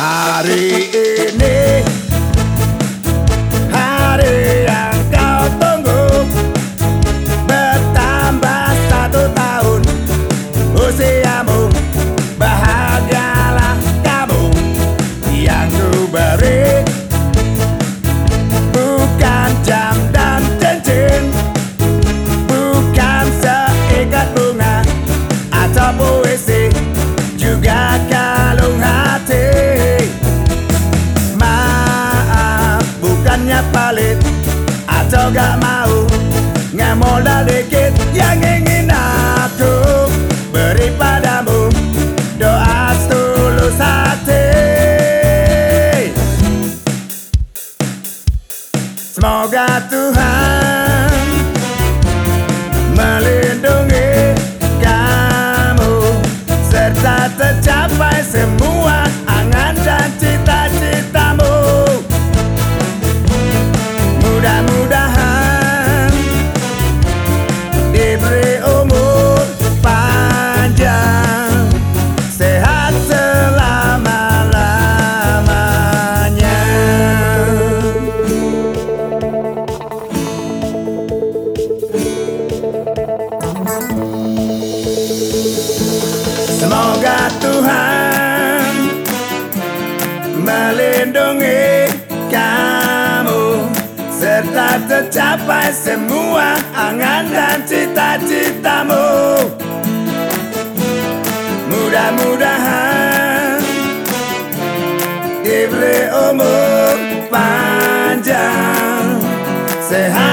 Hari ini, hari yang kau tunggu, bertambah 1 tahun usiamu. Bahagialah kamu yang ku beri, bukan jam dan cincin, bukan seikat bunga atau puisi, juga kalung hati. Maaf, bukannya pelit atau gak mau, ngemodal dikit yang ingin aku beri padamu, doa setulus hati. Semoga Tuhan melindungi kamu, serta tercapai semua angan dan cita-citamu. Mudah-mudahan diberi umur panjang, sehat selama-lamanya. Semoga Tuhan melindungi kamu, serta tercapai semua angan dan cita-citamu. Mudah-mudahan diberi umur panjang, sehat